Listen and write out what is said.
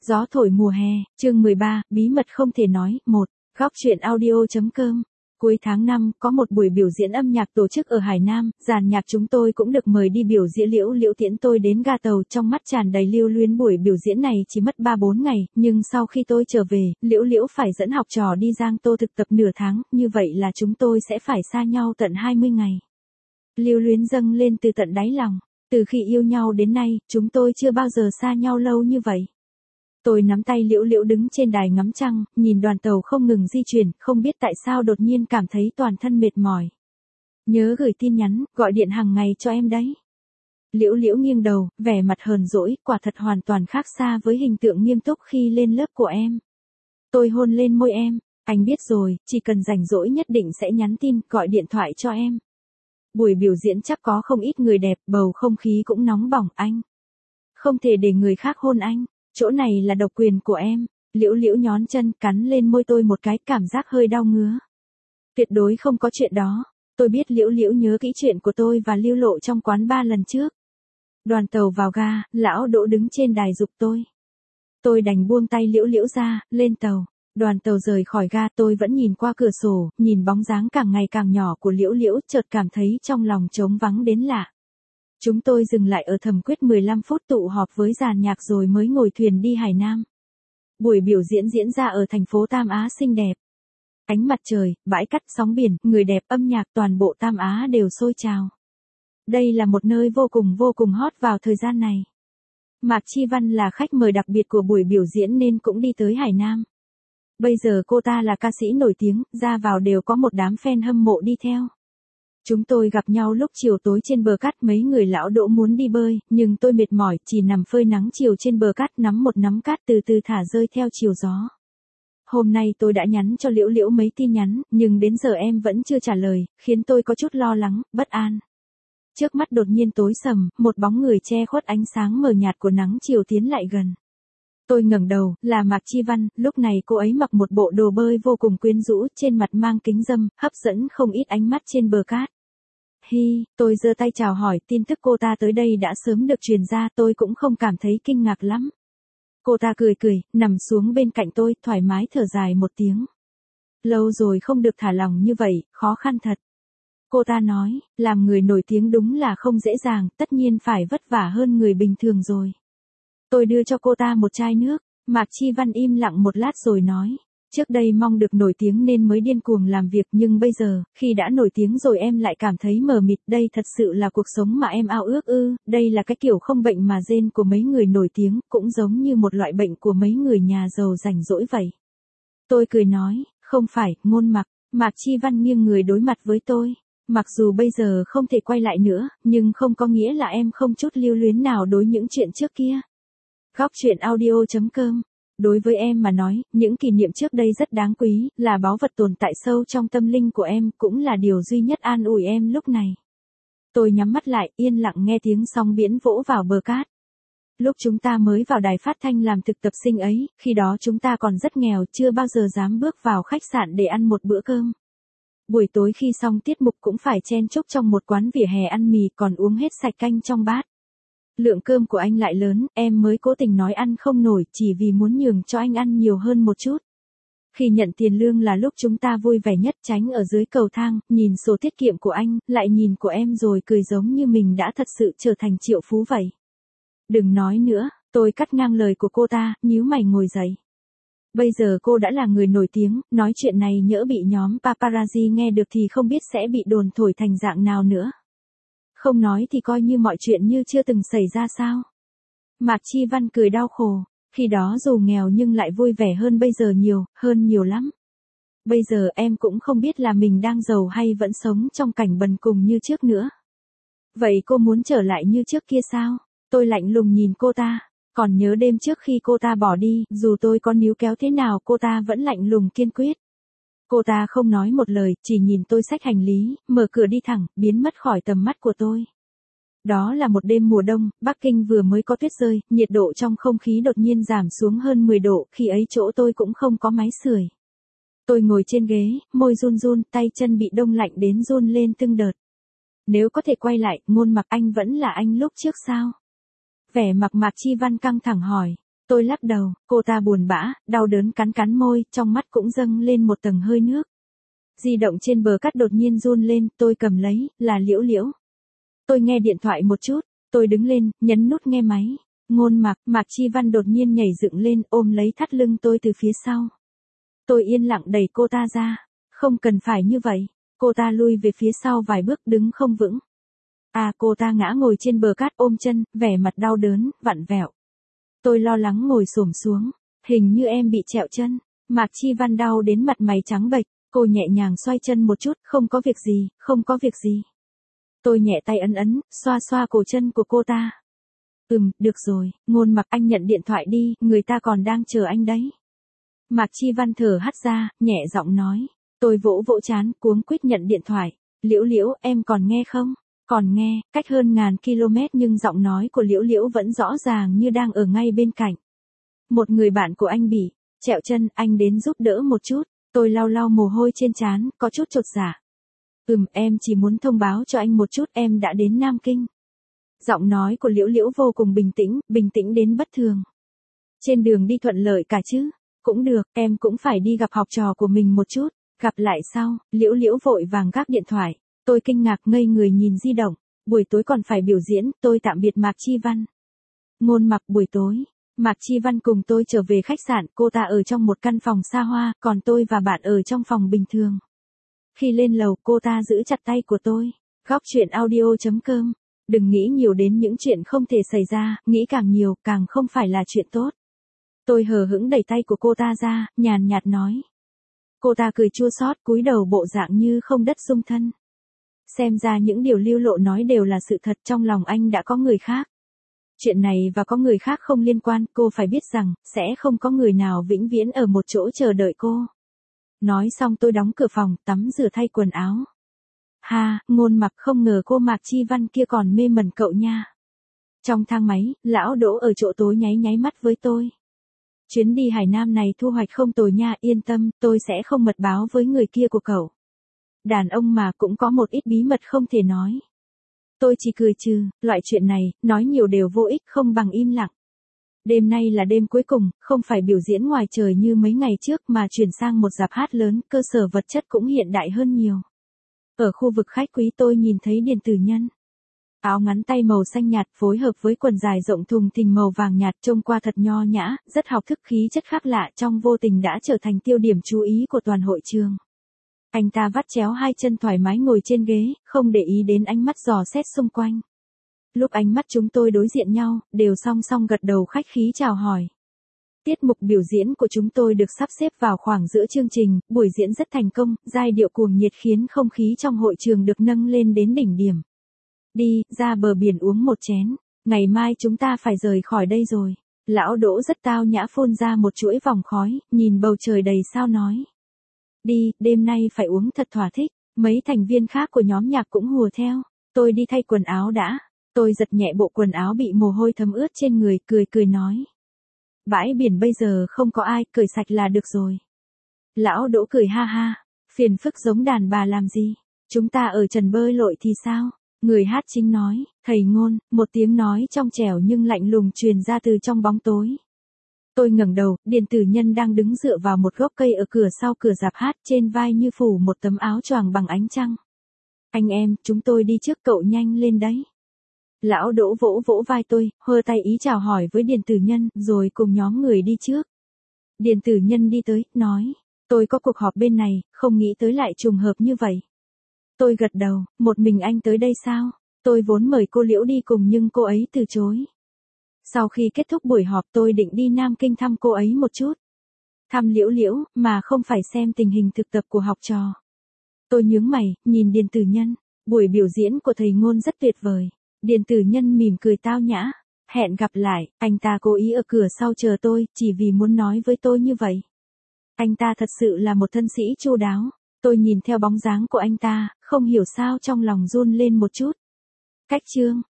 Gió thổi mùa hè, chương 13, bí mật không thể nói, 1. Góc truyện audio.com. Cuối tháng 5, có một buổi biểu diễn âm nhạc tổ chức ở Hải Nam, dàn nhạc chúng tôi cũng được mời đi biểu diễn. Liễu Liễu tiễn tôi đến ga tàu, trong mắt tràn đầy lưu luyến. Buổi biểu diễn này chỉ mất 3-4 ngày, nhưng sau khi tôi trở về, Liễu Liễu phải dẫn học trò đi Giang Tô thực tập nửa tháng, như vậy là chúng tôi sẽ phải xa nhau tận 20 ngày. Lưu luyến dâng lên từ tận đáy lòng, từ khi yêu nhau đến nay, chúng tôi chưa bao giờ xa nhau lâu như vậy. Tôi nắm tay Liễu Liễu đứng trên đài ngắm trăng, nhìn đoàn tàu không ngừng di chuyển, không biết tại sao đột nhiên cảm thấy toàn thân mệt mỏi. Nhớ gửi tin nhắn, gọi điện hàng ngày cho em đấy. Liễu Liễu nghiêng đầu, vẻ mặt hờn dỗi, quả thật hoàn toàn khác xa với hình tượng nghiêm túc khi lên lớp của em. Tôi hôn lên môi em, anh biết rồi, chỉ cần rảnh rỗi nhất định sẽ nhắn tin, gọi điện thoại cho em. Buổi biểu diễn chắc có không ít người đẹp, bầu không khí cũng nóng bỏng. Anh không thể để người khác hôn anh. Chỗ này là độc quyền của em. Liễu Liễu nhón chân, cắn lên môi tôi một cái, cảm giác hơi đau ngứa. Tuyệt đối không có chuyện đó. Tôi biết Liễu Liễu nhớ kỹ chuyện của tôi và Lưu Lộ trong quán bar lần trước. Đoàn tàu vào ga, lão Đỗ đứng trên đài giục tôi. Tôi đành buông tay Liễu Liễu ra, lên tàu. Đoàn tàu rời khỏi ga, tôi vẫn nhìn qua cửa sổ, nhìn bóng dáng càng ngày càng nhỏ của Liễu Liễu, chợt cảm thấy trong lòng trống vắng đến lạ. Chúng tôi dừng lại ở Thẩm Quyết 15 phút tụ họp với dàn nhạc rồi mới ngồi thuyền đi Hải Nam. Buổi biểu diễn diễn ra ở thành phố Tam Á xinh đẹp. Ánh mặt trời, bãi cát, sóng biển, người đẹp, âm nhạc, toàn bộ Tam Á đều sôi trào. Đây là một nơi vô cùng hot vào thời gian này. Mạc Chi Văn là khách mời đặc biệt của buổi biểu diễn nên cũng đi tới Hải Nam. Bây giờ cô ta là ca sĩ nổi tiếng, ra vào đều có một đám fan hâm mộ đi theo. Chúng tôi gặp nhau lúc chiều tối trên bờ cát, mấy người lão Đỗ muốn đi bơi, nhưng tôi mệt mỏi, chỉ nằm phơi nắng chiều trên bờ cát, nắm một nắm cát từ từ thả rơi theo chiều gió. Hôm nay tôi đã nhắn cho Liễu Liễu mấy tin nhắn, nhưng đến giờ em vẫn chưa trả lời, khiến tôi có chút lo lắng, bất an. Trước mắt đột nhiên tối sầm, một bóng người che khuất ánh sáng mờ nhạt của nắng chiều tiến lại gần. Tôi ngẩng đầu, là Mạc Chi Văn, lúc này cô ấy mặc một bộ đồ bơi vô cùng quyến rũ, trên mặt mang kính râm, hấp dẫn không ít ánh mắt trên bờ cát. Hi, tôi giơ tay chào hỏi, tin tức cô ta tới đây đã sớm được truyền ra, tôi cũng không cảm thấy kinh ngạc lắm. Cô ta cười, nằm xuống bên cạnh tôi, thoải mái thở dài một tiếng. Lâu rồi không được thả lỏng như vậy, khó khăn thật. Cô ta nói, làm người nổi tiếng đúng là không dễ dàng, tất nhiên phải vất vả hơn người bình thường rồi. Tôi đưa cho cô ta một chai nước, Mạc Chi Văn im lặng một lát rồi nói. Trước đây mong được nổi tiếng nên mới điên cuồng làm việc, nhưng bây giờ, khi đã nổi tiếng rồi em lại cảm thấy mờ mịt, đây thật sự là cuộc sống mà em ao ước ư, đây là cái kiểu không bệnh mà gene của mấy người nổi tiếng, cũng giống như một loại bệnh của mấy người nhà giàu rảnh rỗi vậy. Tôi cười nói, không phải, Ngôn Mặc. Mạc Chi Văn nghiêng người đối mặt với tôi. Mặc dù bây giờ không thể quay lại nữa, nhưng không có nghĩa là em không chút lưu luyến nào đối những chuyện trước kia. Góc truyện audio.com. Đối với em mà nói, những kỷ niệm trước đây rất đáng quý, là báu vật tồn tại sâu trong tâm linh của em, cũng là điều duy nhất an ủi em lúc này. Tôi nhắm mắt lại, yên lặng nghe tiếng sóng biển vỗ vào bờ cát. Lúc chúng ta mới vào đài phát thanh làm thực tập sinh ấy, khi đó chúng ta còn rất nghèo, chưa bao giờ dám bước vào khách sạn để ăn một bữa cơm. Buổi tối khi xong tiết mục cũng phải chen chúc trong một quán vỉa hè ăn mì, còn uống hết sạch canh trong bát. Lượng cơm của anh lại lớn, em mới cố tình nói ăn không nổi, chỉ vì muốn nhường cho anh ăn nhiều hơn một chút. Khi nhận tiền lương là lúc chúng ta vui vẻ nhất, tránh ở dưới cầu thang, nhìn sổ tiết kiệm của anh, lại nhìn của em rồi cười giống như mình đã thật sự trở thành triệu phú vậy. Đừng nói nữa, tôi cắt ngang lời của cô ta, nhíu mày ngồi dậy. Bây giờ cô đã là người nổi tiếng, nói chuyện này nhỡ bị nhóm paparazzi nghe được thì không biết sẽ bị đồn thổi thành dạng nào nữa. Không nói thì coi như mọi chuyện như chưa từng xảy ra sao. Mạc Chi Văn cười đau khổ, khi đó dù nghèo nhưng lại vui vẻ hơn bây giờ nhiều, hơn nhiều lắm. Bây giờ em cũng không biết là mình đang giàu hay vẫn sống trong cảnh bần cùng như trước nữa. Vậy cô muốn trở lại như trước kia sao? Tôi lạnh lùng nhìn cô ta, còn nhớ đêm trước khi cô ta bỏ đi, dù tôi có níu kéo thế nào cô ta vẫn lạnh lùng kiên quyết. Cô ta không nói một lời, chỉ nhìn tôi xách hành lý, mở cửa đi thẳng, biến mất khỏi tầm mắt của tôi. Đó là một đêm mùa đông, Bắc Kinh vừa mới có tuyết rơi, nhiệt độ trong không khí đột nhiên giảm xuống hơn 10 độ, khi ấy chỗ tôi cũng không có máy sưởi. Tôi ngồi trên ghế, môi run run, tay chân bị đông lạnh đến run lên từng đợt. Nếu có thể quay lại, Ngôn Mặc, anh vẫn là anh lúc trước sao? Vẻ mặt Mạc Chi Văn căng thẳng hỏi. Tôi lắc đầu, cô ta buồn bã, đau đớn cắn cắn môi, trong mắt cũng dâng lên một tầng hơi nước. Di động trên bờ cắt đột nhiên run lên, tôi cầm lấy, là Liễu Liễu. Tôi nghe điện thoại một chút, tôi đứng lên, nhấn nút nghe máy. Ngôn Mạc, Mạc Chi Văn đột nhiên nhảy dựng lên, ôm lấy thắt lưng tôi từ phía sau. Tôi yên lặng đẩy cô ta ra. Không cần phải như vậy. Cô ta lui về phía sau vài bước, đứng không vững. Cô ta ngã ngồi trên bờ cát ôm chân, vẻ mặt đau đớn, vặn vẹo. Tôi lo lắng ngồi xổm xuống. Hình như em bị trẹo chân. Mạc Chi Văn đau đến mặt mày trắng bệch. Cô nhẹ nhàng xoay chân một chút, không có việc gì, không có việc gì. Tôi nhẹ tay ấn, xoa xoa cổ chân của cô ta. Được rồi, Ngôn Mạc, anh nhận điện thoại đi, người ta còn đang chờ anh đấy. Mạc Chi Văn thở hắt ra, nhẹ giọng nói. Tôi vỗ vỗ trán, cuống quýt nhận điện thoại. Liễu Liễu, em còn nghe không? Còn nghe, cách hơn ngàn km nhưng giọng nói của Liễu Liễu vẫn rõ ràng như đang ở ngay bên cạnh. Một người bạn của anh bị trẹo chân, anh đến giúp đỡ một chút. Tôi lau lau mồ hôi trên trán, có chút chột dạ. Em chỉ muốn thông báo cho anh một chút, em đã đến Nam Kinh. Giọng nói của Liễu Liễu vô cùng bình tĩnh đến bất thường. Trên đường đi thuận lợi cả chứ? Cũng được, em cũng phải đi gặp học trò của mình một chút. Gặp lại sau, Liễu Liễu vội vàng gác điện thoại. Tôi kinh ngạc ngây người nhìn di động. Buổi tối còn phải biểu diễn, tôi tạm biệt Mạc Chi Văn. Ngôn Mạc, buổi tối. Mạc Chi Văn cùng tôi trở về khách sạn, cô ta ở trong một căn phòng xa hoa, còn tôi và bạn ở trong phòng bình thường. Khi lên lầu, cô ta giữ chặt tay của tôi. Góc chuyện audio.com. Đừng nghĩ nhiều đến những chuyện không thể xảy ra, nghĩ càng nhiều, càng không phải là chuyện tốt. Tôi hờ hững đẩy tay của cô ta ra, nhàn nhạt nói. Cô ta cười chua xót, cúi đầu bộ dạng như không đất dung thân. Xem ra những điều Lưu Lộ nói đều là sự thật, trong lòng anh đã có người khác. Chuyện này và có người khác không liên quan, cô phải biết rằng, sẽ không có người nào vĩnh viễn ở một chỗ chờ đợi cô. Nói xong tôi đóng cửa phòng, tắm rửa thay quần áo. Ngôn Mạc, không ngờ cô Mạc Chi Văn kia còn mê mẩn cậu nha. Trong thang máy, lão Đỗ ở chỗ tối nháy mắt với tôi. Chuyến đi Hải Nam này thu hoạch không tồi nha, yên tâm, tôi sẽ không mật báo với người kia của cậu. Đàn ông mà cũng có một ít bí mật không thể nói. Tôi chỉ cười trừ, loại chuyện này, nói nhiều đều vô ích, không bằng im lặng. Đêm nay là đêm cuối cùng, không phải biểu diễn ngoài trời như mấy ngày trước mà chuyển sang một rạp hát lớn, cơ sở vật chất cũng hiện đại hơn nhiều. Ở khu vực khách quý tôi nhìn thấy Điền Tử Nhân. Áo ngắn tay màu xanh nhạt phối hợp với quần dài rộng thùng thình màu vàng nhạt trông qua thật nho nhã, rất học thức, khí chất khác lạ, trong vô tình đã trở thành tiêu điểm chú ý của toàn hội trường. Anh ta vắt chéo hai chân thoải mái ngồi trên ghế, không để ý đến ánh mắt dò xét xung quanh. Lúc ánh mắt chúng tôi đối diện nhau, đều song song gật đầu khách khí chào hỏi. Tiết mục biểu diễn của chúng tôi được sắp xếp vào khoảng giữa chương trình, buổi diễn rất thành công, giai điệu cuồng nhiệt khiến không khí trong hội trường được nâng lên đến đỉnh điểm. Đi, ra bờ biển uống một chén, ngày mai chúng ta phải rời khỏi đây rồi. Lão Đỗ rất tao nhã phun ra một chuỗi vòng khói, nhìn bầu trời đầy sao nói. Đi, đêm nay phải uống thật thỏa thích, mấy thành viên khác của nhóm nhạc cũng hùa theo. Tôi đi thay quần áo đã. Tôi giật nhẹ bộ quần áo bị mồ hôi thấm ướt trên người, cười nói. Bãi biển bây giờ không có ai, cởi sạch là được rồi. Lão Đỗ cười ha, phiền phức giống đàn bà làm gì, chúng ta ở trần bơi lội thì sao? Người hát chính nói, thầy Ngôn, một tiếng nói trong trẻo nhưng lạnh lùng truyền ra từ trong bóng tối. Tôi ngẩng đầu, Điền Tử Nhân đang đứng dựa vào một gốc cây ở cửa sau cửa rạp hát, trên vai như phủ một tấm áo choàng bằng ánh trăng. Anh em, chúng tôi đi trước, cậu nhanh lên đấy. Lão Đỗ vỗ vỗ vai tôi, hơ tay ý chào hỏi với Điền Tử Nhân, rồi cùng nhóm người đi trước. Điền Tử Nhân đi tới, nói, tôi có cuộc họp bên này, không nghĩ tới lại trùng hợp như vậy. Tôi gật đầu, một mình anh tới đây sao? Tôi vốn mời cô Liễu đi cùng nhưng cô ấy từ chối. Sau khi kết thúc buổi họp tôi định đi Nam Kinh thăm cô ấy một chút. Thăm Liễu Liễu, mà không phải xem tình hình thực tập của học trò. Tôi nhướng mày, nhìn Điền Tử Nhân, buổi biểu diễn của thầy Ngôn rất tuyệt vời. Điền Tử Nhân mỉm cười tao nhã. Hẹn gặp lại, anh ta cố ý ở cửa sau chờ tôi, chỉ vì muốn nói với tôi như vậy. Anh ta thật sự là một thân sĩ chu đáo. Tôi nhìn theo bóng dáng của anh ta, không hiểu sao trong lòng run lên một chút. Cách chương